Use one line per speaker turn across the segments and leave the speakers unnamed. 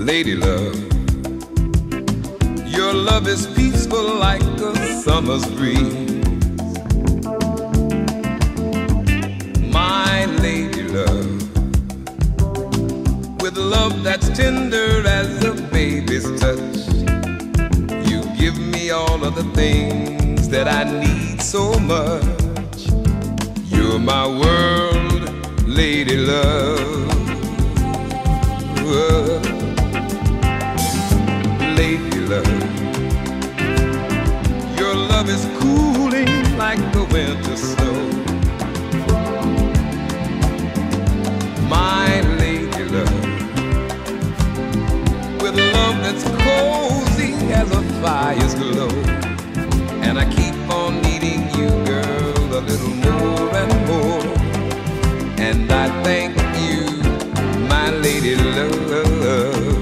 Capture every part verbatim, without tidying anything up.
lady love. Your love is peaceful like a summer's breeze. My lady love, with love that's tender as a baby's touch, you give me all of the things that I need so much. You're my world, lady love. Lady love, your love is cooling like the winter snow. My lady love, with love that's cozy as a fire's glow. And I keep on needing you, girl, a little more and more. And I thank you, my lady love.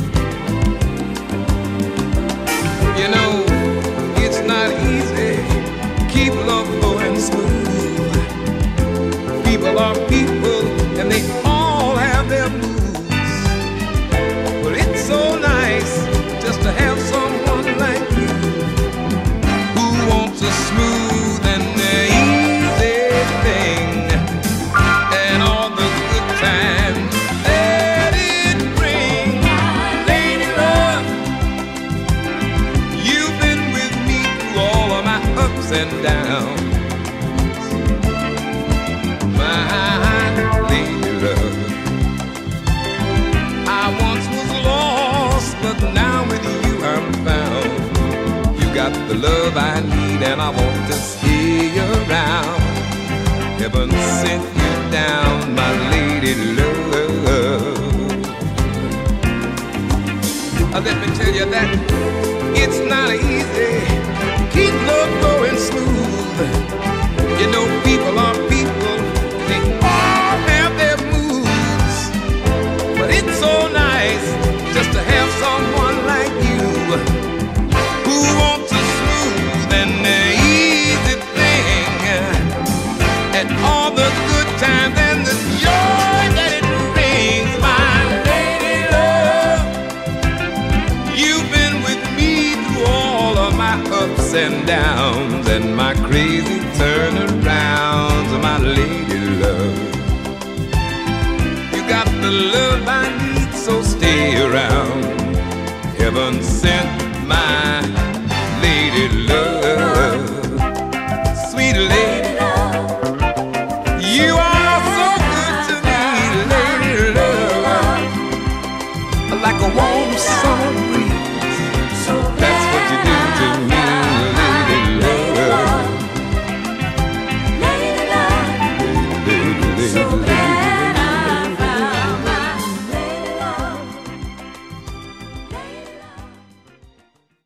You know, it's not easy, keep love going smooth. People are people, and they all have their moods. But it's so nice just to have someone like you, who wants a smooth and easy thing, and all the good times that it brings. Lady love, you've been with me through all of my ups and downs. My lady love, I once was lost, but now with you I'm found. You got the love I need, and I want to stay around. Heaven sent you down, my lady love. Uh, Let me tell you that it's not easy, keep love going smooth. You know, people are people, they all have their moods. But it's so nice just to have someone like you, who wants a smooth and easy thing, and all the good times and the joy that it brings. My lady love, you've been with me through all of my ups and downs, and my crazy turnarounds. My lady love, you got the love I need, so stay around. Heaven sent my